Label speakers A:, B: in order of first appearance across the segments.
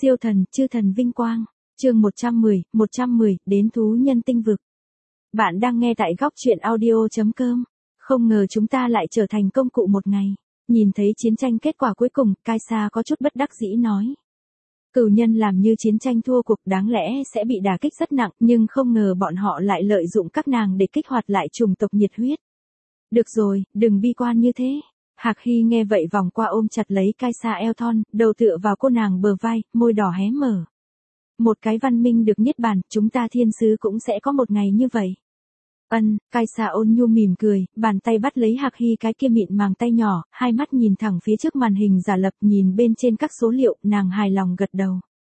A: Siêu thần, chư thần vinh quang. Chương 110, đến thú nhân tinh vực. Bạn đang nghe tại góc truyện audio.com. Không ngờ chúng ta lại trở thành công cụ một ngày. Nhìn thấy chiến tranh kết quả cuối cùng, Kaisa có chút bất đắc dĩ nói. Cửu nhân làm như chiến tranh thua cuộc đáng lẽ sẽ bị đả kích rất nặng, nhưng không ngờ bọn họ lại lợi dụng các nàng để kích hoạt lại chủng tộc nhiệt huyết. Được rồi, đừng bi quan như thế. Hạc Hy nghe vậy vòng qua ôm chặt lấy Kaisa eo thon, đầu tựa vào cô nàng bờ vai, môi đỏ hé mở. Một cái văn minh được niết bàn, chúng ta thiên sứ cũng sẽ có một ngày như vậy. Kaisa ôn nhu mỉm cười, bàn tay bắt lấy Hạc Hy cái kia mịn màng tay nhỏ, hai mắt nhìn thẳng phía trước màn hình giả lập, nhìn bên trên các số liệu, nàng hài lòng gật đầu.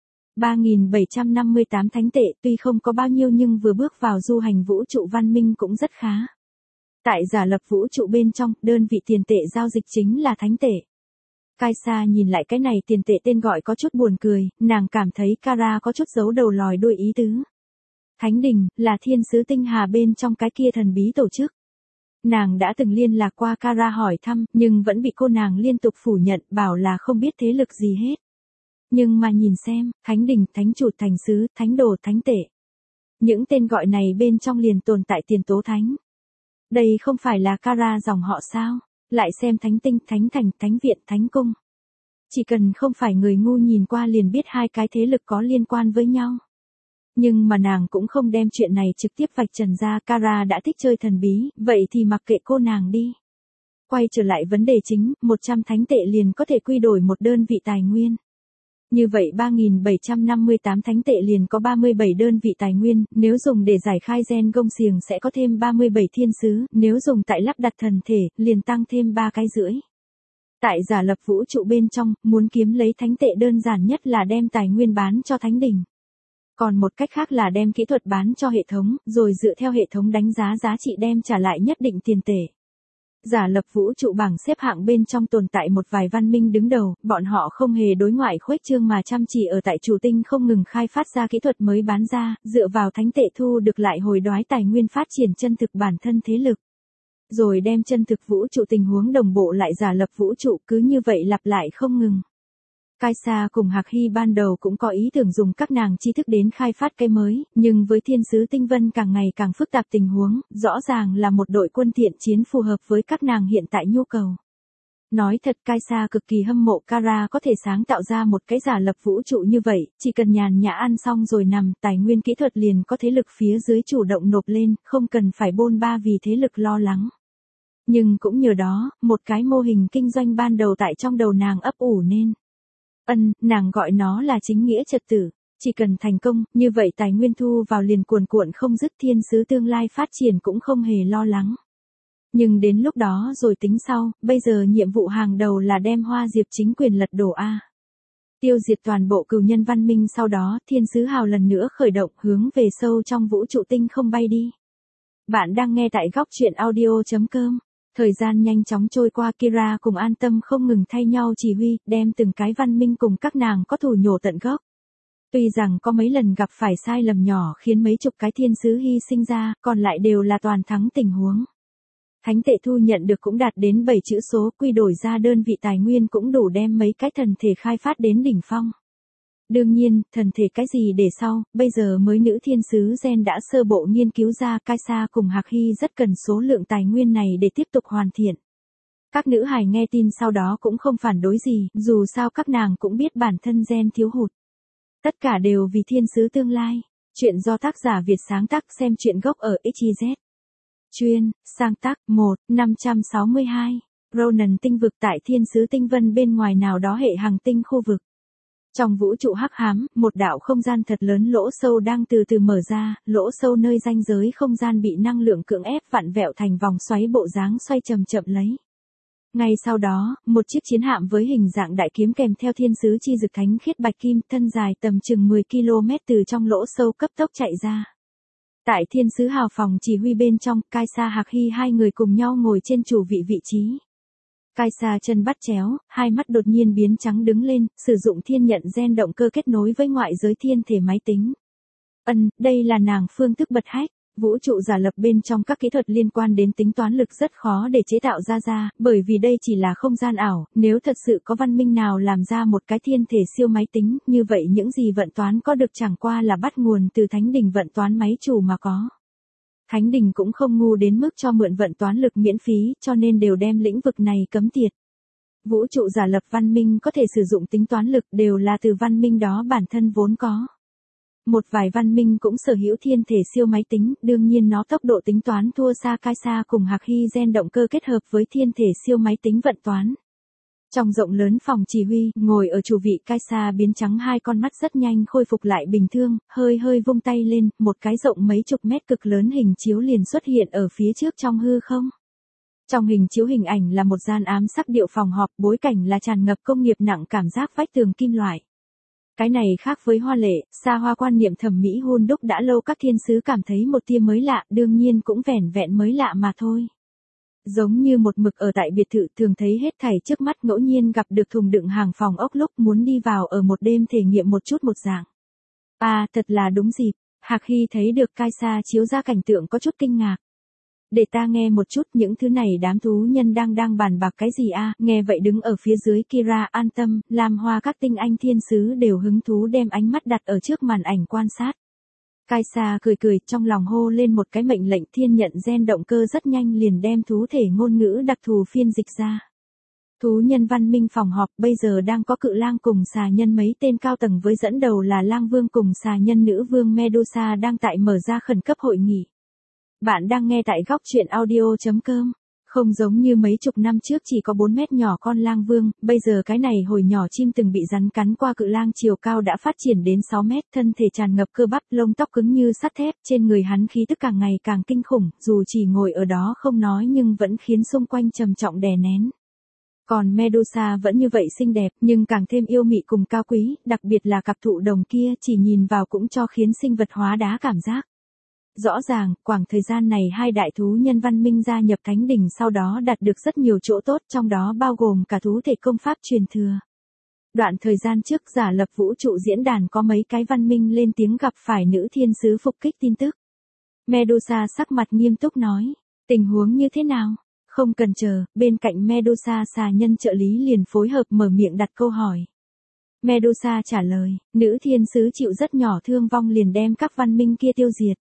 A: 3.758 thánh tệ, tuy không có bao nhiêu nhưng vừa bước vào du hành vũ trụ văn minh cũng rất khá. Tại giả lập vũ trụ bên trong, đơn vị tiền tệ giao dịch chính là thánh tệ. Kaisa nhìn lại cái này tiền tệ tên gọi có chút buồn cười, nàng cảm thấy Kara có chút giấu đầu lòi đuôi ý tứ. Thánh đình, là thiên sứ tinh hà bên trong cái kia thần bí tổ chức. Nàng đã từng liên lạc qua Kara hỏi thăm, nhưng vẫn bị cô nàng liên tục phủ nhận, bảo là không biết thế lực gì hết. Nhưng mà nhìn xem, thánh đình, thánh chủ, thành sứ, thánh đồ, thánh tệ. Những tên gọi này bên trong liền tồn tại tiền tố thánh. Đây không phải là Kara dòng họ sao? Lại xem thánh tinh, thánh thành, thánh viện, thánh cung. Chỉ cần không phải người ngu nhìn qua liền biết hai cái thế lực có liên quan với nhau. Nhưng mà nàng cũng không đem chuyện này trực tiếp vạch trần ra. Kara đã thích chơi thần bí, vậy thì mặc kệ cô nàng đi. Quay trở lại vấn đề chính, 100 thánh tệ liền có thể quy đổi một đơn vị tài nguyên. Như vậy 3.758 thánh tệ liền có 37 đơn vị tài nguyên, nếu dùng để giải khai gen gông xiềng sẽ có thêm 37 thiên sứ, nếu dùng tại lắp đặt thần thể, liền tăng thêm 3 cái rưỡi. Tại giả lập vũ trụ bên trong, muốn kiếm lấy thánh tệ đơn giản nhất là đem tài nguyên bán cho thánh đình. Còn một cách khác là đem kỹ thuật bán cho hệ thống, rồi dựa theo hệ thống đánh giá giá trị đem trả lại nhất định tiền tệ. Giả lập vũ trụ bảng xếp hạng bên trong tồn tại một vài văn minh đứng đầu, bọn họ không hề đối ngoại khuếch trương mà chăm chỉ ở tại chủ tinh không ngừng khai phát ra kỹ thuật mới bán ra, dựa vào thánh tệ thu được lại hồi đoái tài nguyên phát triển chân thực bản thân thế lực. Rồi đem chân thực vũ trụ tình huống đồng bộ lại giả lập vũ trụ, cứ như vậy lặp lại không ngừng. Kaisa cùng Hạc Hy ban đầu cũng có ý tưởng dùng các nàng tri thức đến khai phát cái mới, nhưng với thiên sứ tinh vân càng ngày càng phức tạp tình huống, rõ ràng là một đội quân thiện chiến phù hợp với các nàng hiện tại nhu cầu. Nói thật, Kaisa cực kỳ hâm mộ Kara có thể sáng tạo ra một cái giả lập vũ trụ như vậy, chỉ cần nhàn nhã ăn xong rồi nằm, tài nguyên kỹ thuật liền có thế lực phía dưới chủ động nộp lên, không cần phải bôn ba vì thế lực lo lắng. Nhưng cũng nhờ đó, một cái mô hình kinh doanh ban đầu tại trong đầu nàng ấp ủ nên. Nàng gọi nó là chính nghĩa trật tự. Chỉ cần thành công, như vậy tài nguyên thu vào liền cuồn cuộn không dứt, thiên sứ tương lai phát triển cũng không hề lo lắng. Nhưng đến lúc đó rồi tính sau, bây giờ nhiệm vụ hàng đầu là đem Hoa Diệp chính quyền lật đổ A. Tiêu diệt toàn bộ cửu nhân văn minh, sau đó thiên sứ hào lần nữa khởi động hướng về sâu trong vũ trụ tinh không bay đi. Bạn đang nghe tại góc truyện audio.com. Thời gian nhanh chóng trôi qua, Kira cùng An Tâm không ngừng thay nhau chỉ huy, đem từng cái văn minh cùng các nàng có thù nhổ tận gốc. Tuy rằng có mấy lần gặp phải sai lầm nhỏ khiến mấy chục cái thiên sứ hy sinh ra, còn lại đều là toàn thắng tình huống. Thánh tệ thu nhận được cũng đạt đến 7 chữ số, quy đổi ra đơn vị tài nguyên cũng đủ đem mấy cái thần thể khai phát đến đỉnh phong. Đương nhiên, thần thể cái gì để sau, bây giờ mới nữ thiên sứ gen đã sơ bộ nghiên cứu ra. Kaisa cùng Hạc Hy rất cần số lượng tài nguyên này để tiếp tục hoàn thiện. Các nữ hài nghe tin sau đó cũng không phản đối gì, dù sao các nàng cũng biết bản thân gen thiếu hụt. Tất cả đều vì thiên sứ tương lai. Chuyện do tác giả Việt sáng tác, xem chuyện gốc ở XYZ. Chuyên, sáng tác, 562. Ronan tinh vực tại thiên sứ tinh vân bên ngoài nào đó hệ hành tinh khu vực. Trong vũ trụ hắc ám, một đạo không gian thật lớn lỗ sâu đang từ từ mở ra, lỗ sâu nơi ranh giới không gian bị năng lượng cưỡng ép vặn vẹo thành vòng xoáy bộ dáng xoay chậm chậm lấy. Ngay sau đó, một chiếc chiến hạm với hình dạng đại kiếm kèm theo thiên sứ chi dực thánh khiết bạch kim, thân dài tầm chừng 10 km từ trong lỗ sâu cấp tốc chạy ra. Tại thiên sứ hào phòng chỉ huy bên trong, Kaisa Hạc Hy hai người cùng nhau ngồi trên chủ vị trí. Kaisa chân bắt chéo, hai mắt đột nhiên biến trắng đứng lên, sử dụng thiên nhận gen động cơ kết nối với ngoại giới thiên thể máy tính. Đây là nàng phương thức bật hack. Vũ trụ giả lập bên trong các kỹ thuật liên quan đến tính toán lực rất khó để chế tạo ra, bởi vì đây chỉ là không gian ảo, nếu thật sự có văn minh nào làm ra một cái thiên thể siêu máy tính, như vậy những gì vận toán có được chẳng qua là bắt nguồn từ thánh đình vận toán máy chủ mà có. Thánh đình cũng không ngu đến mức cho mượn vận toán lực miễn phí, cho nên đều đem lĩnh vực này cấm tiệt. Vũ trụ giả lập văn minh có thể sử dụng tính toán lực đều là từ văn minh đó bản thân vốn có. Một vài văn minh cũng sở hữu thiên thể siêu máy tính, đương nhiên nó tốc độ tính toán thua xa Kaisa cùng Hạc Hy gen động cơ kết hợp với thiên thể siêu máy tính vận toán. Trong rộng lớn phòng chỉ huy, ngồi ở chủ vị Kaisa biến trắng hai con mắt rất nhanh khôi phục lại bình thường, hơi vung tay lên, một cái rộng mấy chục mét cực lớn hình chiếu liền xuất hiện ở phía trước trong hư không. Trong hình chiếu hình ảnh là một gian ám sắc điệu phòng họp, bối cảnh là tràn ngập công nghiệp nặng cảm giác vách tường kim loại. Cái này khác với hoa lệ, xa hoa quan niệm thẩm mỹ hun đúc đã lâu các thiên sứ cảm thấy một tia mới lạ, đương nhiên cũng vẻn vẹn mới lạ mà thôi. Giống như một mực ở tại biệt thự thường thấy hết thảy trước mắt ngẫu nhiên gặp được thùng đựng hàng phòng ốc lúc muốn đi vào ở một đêm thể nghiệm một chút một dạng. À, thật là đúng dịp, Hạc Hy thấy được Kaisa chiếu ra cảnh tượng có chút kinh ngạc. Để ta nghe một chút những thứ này đám thú nhân đang bàn bạc cái gì a? Nghe vậy đứng ở phía dưới Kira an tâm, Lam Hoa các tinh anh thiên sứ đều hứng thú đem ánh mắt đặt ở trước màn ảnh quan sát. Kaisa cười trong lòng hô lên một cái mệnh lệnh thiên nhận gen động cơ rất nhanh liền đem thú thể ngôn ngữ đặc thù phiên dịch ra. Thú nhân văn minh phòng họp bây giờ đang có cự lang cùng xà nhân mấy tên cao tầng với dẫn đầu là lang vương cùng xà nhân nữ vương Medusa đang tại mở ra khẩn cấp hội nghị. Bạn đang nghe tại góc truyện audio.com. Không giống như mấy chục năm trước chỉ có 4 mét nhỏ con lang vương, bây giờ cái này hồi nhỏ chim từng bị rắn cắn qua cự lang chiều cao đã phát triển đến 6 mét, thân thể tràn ngập cơ bắp, lông tóc cứng như sắt thép, trên người hắn khí tức càng ngày càng kinh khủng, dù chỉ ngồi ở đó không nói nhưng vẫn khiến xung quanh trầm trọng đè nén. Còn Medusa vẫn như vậy xinh đẹp, nhưng càng thêm yêu mị cùng cao quý, đặc biệt là cặp thụ đồng kia chỉ nhìn vào cũng cho khiến sinh vật hóa đá cảm giác. Rõ ràng, khoảng thời gian này hai đại thú nhân văn minh gia nhập thánh đình sau đó đạt được rất nhiều chỗ tốt trong đó bao gồm cả thú thể công pháp truyền thừa. Đoạn thời gian trước giả lập vũ trụ diễn đàn có mấy cái văn minh lên tiếng gặp phải nữ thiên sứ phục kích tin tức. Medusa sắc mặt nghiêm túc nói, tình huống như thế nào? Không cần chờ, bên cạnh Medusa xà nhân trợ lý liền phối hợp mở miệng đặt câu hỏi. Medusa trả lời, nữ thiên sứ chịu rất nhỏ thương vong liền đem các văn minh kia tiêu diệt.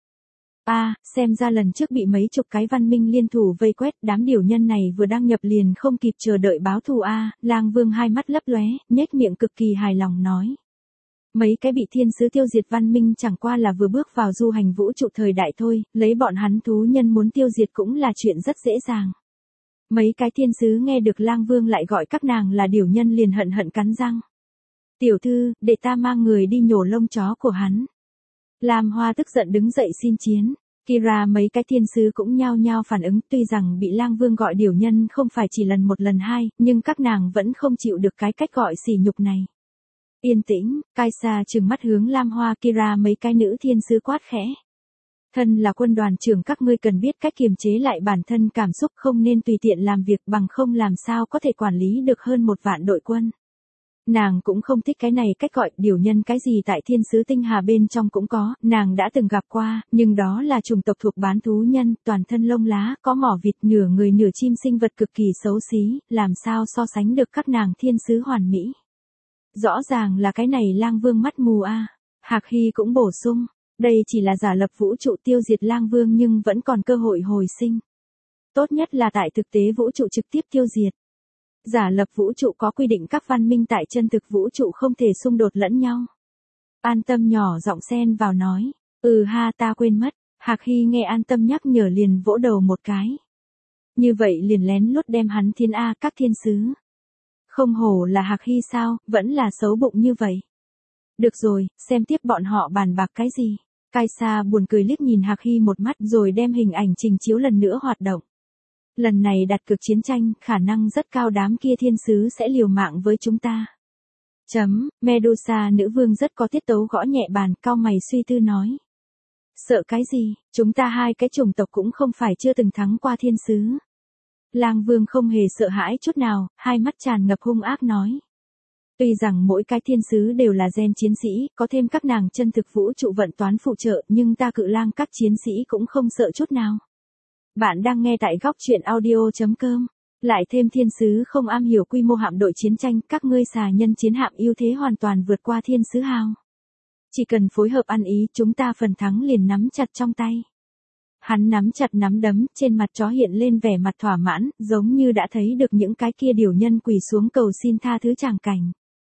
A: Xem ra lần trước bị mấy chục cái văn minh liên thủ vây quét, đám điều nhân này vừa đăng nhập liền không kịp chờ đợi báo thù Lang Vương hai mắt lấp lóe, nhếch miệng cực kỳ hài lòng nói. Mấy cái bị thiên sứ tiêu diệt văn minh chẳng qua là vừa bước vào du hành vũ trụ thời đại thôi, lấy bọn hắn thú nhân muốn tiêu diệt cũng là chuyện rất dễ dàng. Mấy cái thiên sứ nghe được Lang Vương lại gọi các nàng là điều nhân liền hận cắn răng. Tiểu thư, để ta mang người đi nhổ lông chó của hắn. Lam Hoa tức giận đứng dậy xin chiến. Kira mấy cái thiên sứ cũng nhao nhao phản ứng, tuy rằng bị Lang Vương gọi điều nhân không phải chỉ lần một lần hai, nhưng các nàng vẫn không chịu được cái cách gọi sỉ nhục này. Yên tĩnh, Kaisa trừng mắt hướng Lam Hoa Kira mấy cái nữ thiên sứ quát khẽ. Thân là quân đoàn trưởng các ngươi cần biết cách kiềm chế lại bản thân cảm xúc, không nên tùy tiện làm việc, bằng không làm sao có thể quản lý được hơn 1 vạn đội quân. Nàng cũng không thích cái này cách gọi điều nhân, cái gì tại thiên sứ tinh hà bên trong cũng có, nàng đã từng gặp qua, nhưng đó là chủng tộc thuộc bán thú nhân, toàn thân lông lá, có mỏ vịt, nửa người nửa chim, sinh vật cực kỳ xấu xí, làm sao so sánh được các nàng thiên sứ hoàn mỹ. Rõ ràng là cái này Lang Vương mắt mù Hạc Hy cũng bổ sung, đây chỉ là giả lập vũ trụ tiêu diệt Lang Vương nhưng vẫn còn cơ hội hồi sinh. Tốt nhất là tại thực tế vũ trụ trực tiếp tiêu diệt. Giả lập vũ trụ có quy định các văn minh tại chân thực vũ trụ không thể xung đột lẫn nhau. An Tâm nhỏ giọng xen vào nói, ta quên mất. Hạc Hy nghe An Tâm nhắc nhở liền vỗ đầu một cái. Như vậy liền lén lút đem hắn thiên các thiên sứ. Không hổ là Hạc Hy sao, vẫn là xấu bụng như vậy. Được rồi, xem tiếp bọn họ bàn bạc cái gì. Kaisa buồn cười liếc nhìn Hạc Hy một mắt rồi đem hình ảnh trình chiếu lần nữa hoạt động. Lần này đặt cược chiến tranh, khả năng rất cao đám kia thiên sứ sẽ liều mạng với chúng ta. Medusa nữ vương rất có tiết tấu gõ nhẹ bàn, cau mày suy tư nói. Sợ cái gì, chúng ta hai cái chủng tộc cũng không phải chưa từng thắng qua thiên sứ. Lang Vương không hề sợ hãi chút nào, hai mắt tràn ngập hung ác nói. Tuy rằng mỗi cái thiên sứ đều là gen chiến sĩ, có thêm các nàng chân thực vũ trụ vận toán phụ trợ, nhưng ta Cự Lang các chiến sĩ cũng không sợ chút nào. Bạn đang nghe tại góc truyện audio.com. Lại thêm thiên sứ không am hiểu quy mô hạm đội chiến tranh, các ngươi xà nhân chiến hạm ưu thế hoàn toàn vượt qua thiên sứ hào. Chỉ cần phối hợp ăn ý, chúng ta phần thắng liền nắm chặt trong tay. Hắn nắm chặt nắm đấm, trên mặt chó hiện lên vẻ mặt thỏa mãn, giống như đã thấy được những cái kia điều nhân quỳ xuống cầu xin tha thứ tràng cảnh.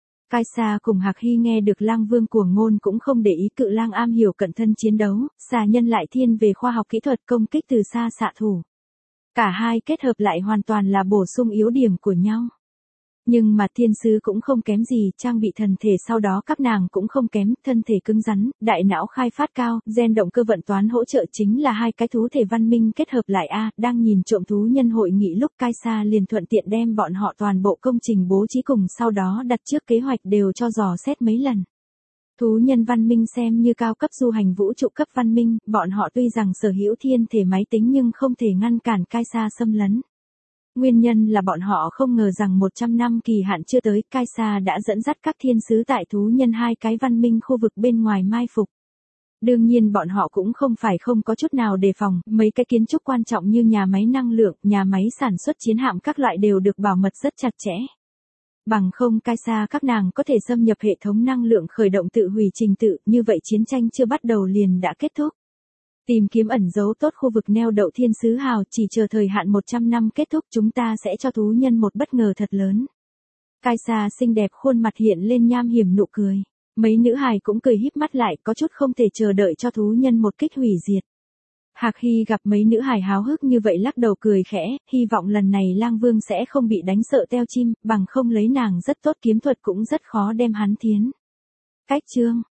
A: Kaisa cùng Hạc Hy nghe được Lang Vương cuồng ngôn cũng không để ý, Cự Lang am hiểu cận thân chiến đấu, xà nhân lại thiên về khoa học kỹ thuật công kích từ xa xạ thủ. Cả hai kết hợp lại hoàn toàn là bổ sung yếu điểm của nhau. Nhưng mà thiên sứ cũng không kém gì, trang bị thần thể sau đó các nàng cũng không kém, thân thể cứng rắn, đại não khai phát cao, gen động cơ vận toán hỗ trợ chính là hai cái thú thể văn minh kết hợp lại đang nhìn trộm thú nhân hội nghị lúc Kaisa liền thuận tiện đem bọn họ toàn bộ công trình bố trí cùng sau đó đặt trước kế hoạch đều cho dò xét mấy lần. Thú nhân văn minh xem như cao cấp du hành vũ trụ cấp văn minh, bọn họ tuy rằng sở hữu thiên thể máy tính nhưng không thể ngăn cản Kaisa xâm lấn. Nguyên nhân là bọn họ không ngờ rằng 100 năm kỳ hạn chưa tới, Kaisa đã dẫn dắt các thiên sứ tại thú nhân hai cái văn minh khu vực bên ngoài mai phục. Đương nhiên bọn họ cũng không phải không có chút nào đề phòng, mấy cái kiến trúc quan trọng như nhà máy năng lượng, nhà máy sản xuất chiến hạm các loại đều được bảo mật rất chặt chẽ. Bằng không Kaisa các nàng có thể xâm nhập hệ thống năng lượng khởi động tự hủy trình tự, như vậy chiến tranh chưa bắt đầu liền đã kết thúc. Tìm kiếm ẩn dấu tốt khu vực neo đậu thiên sứ hào, chỉ chờ thời hạn 100 năm kết thúc chúng ta sẽ cho thú nhân một bất ngờ thật lớn. Kaisa xinh đẹp khuôn mặt hiện lên nham hiểm nụ cười. Mấy nữ hài cũng cười híp mắt lại, có chút không thể chờ đợi cho thú nhân một kích hủy diệt. Hạc Hy gặp mấy nữ hài háo hức như vậy lắc đầu cười khẽ, hy vọng lần này Lang Vương sẽ không bị đánh sợ teo chim, bằng không lấy nàng rất tốt kiếm thuật cũng rất khó đem hắn thiến. Cách chương